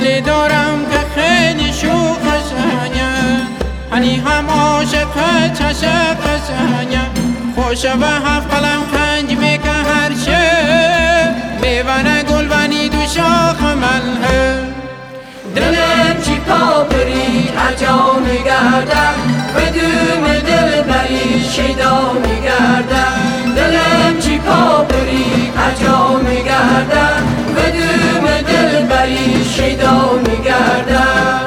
دلی دارم که خیلی شوخ قشنگه، هنی هم عاشق چشم قشنگه، خوشه و هفت قلم خنج میکه هر شه، میونه گل ونی دو شاخ ملهه. دلم چی پا بری هر جا میگردم، بدون دل بری شیدا میگردم. دلم چی پا بری هر جا میگردم، بدون دل بری شیدا میگردم.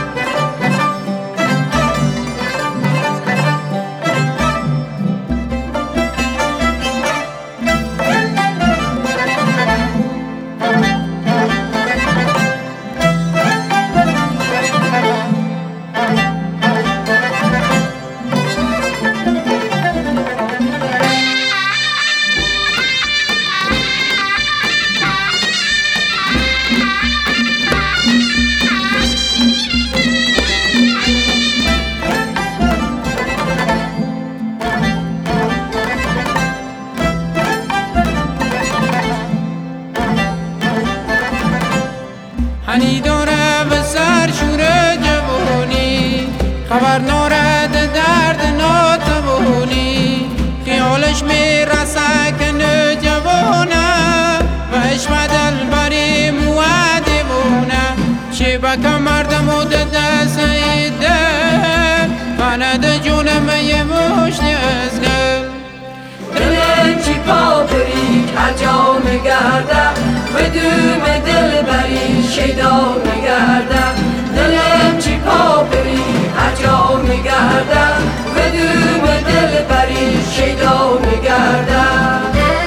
هنی داره به سر شوره جوانی، خبر نارد درد ناتوانی، خیالش میرسه که نجوانه و عشق دل بری موادمونه. چی بکه مردم و دست ایده فند جونم یه مشت از گل. دلم چی پا بری هر جا میگردم، بدون دل بری شیدا میگردم. دلم چی پا بری هر جا میگردم، بدون دل بری شیدا میگردم.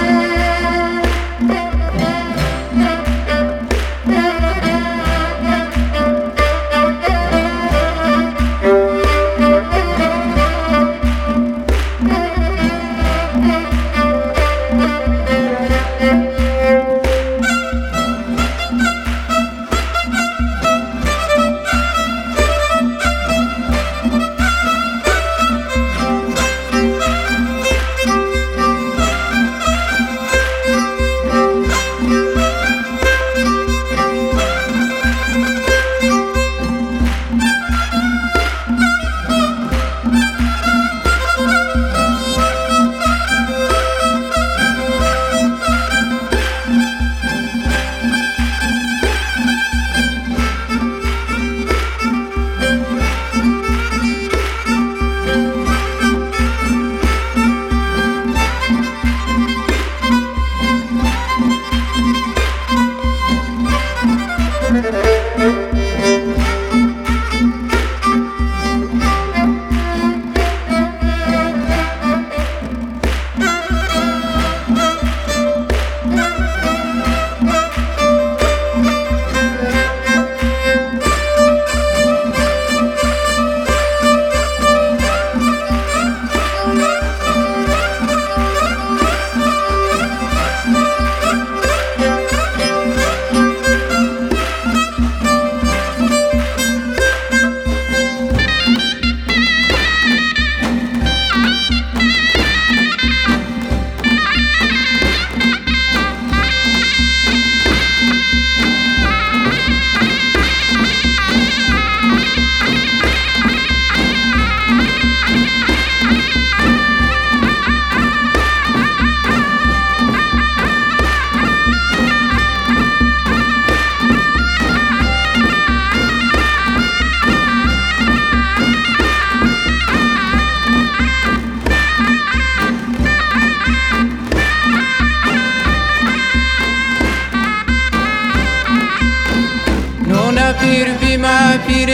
پیر بیمه پیر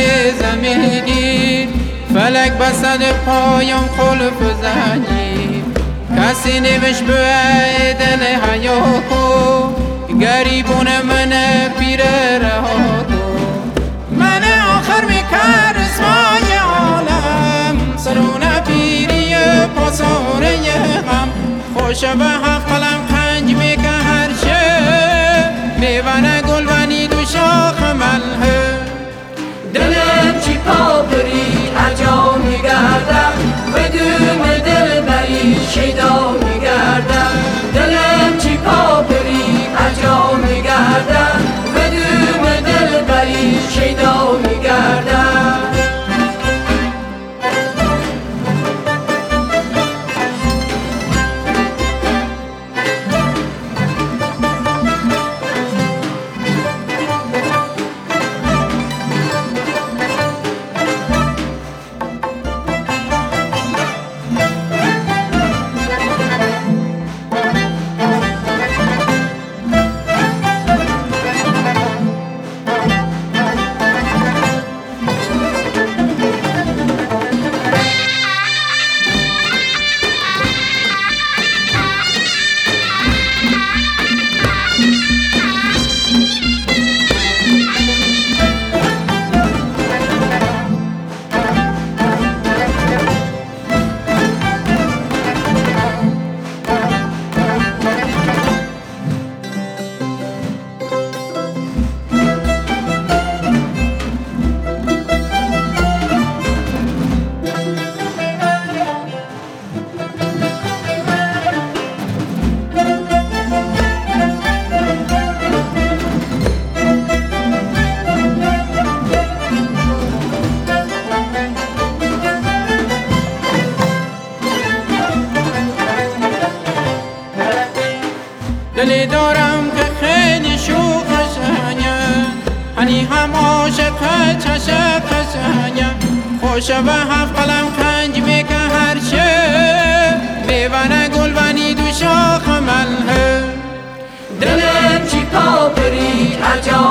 زمینی، فلک بسد پایم خلف زنی، کسی نوش به دل حیاتو، گریبون من پیر رهاتو. من آخر میکر اسمای عالم، سرون پیری پاساره غم، خوش به هفت قلم خنج میکه هر شه، میونه گل ونی دو شاخ ملهه. دلم چی پا بری هر جا میگردم، بدون دل بری شیدا میگردم. دلم چی پا بری هر جا میگردم، بدون دل بری دلی دارم که خیلی شوخ قشنگه، هنی هم عاشق چشم قشنگه، خوشه و هفت قلم کنج میکه هر شب، میونه گلبنی دو شاخ ملحه. دلم چی پاپری هر جا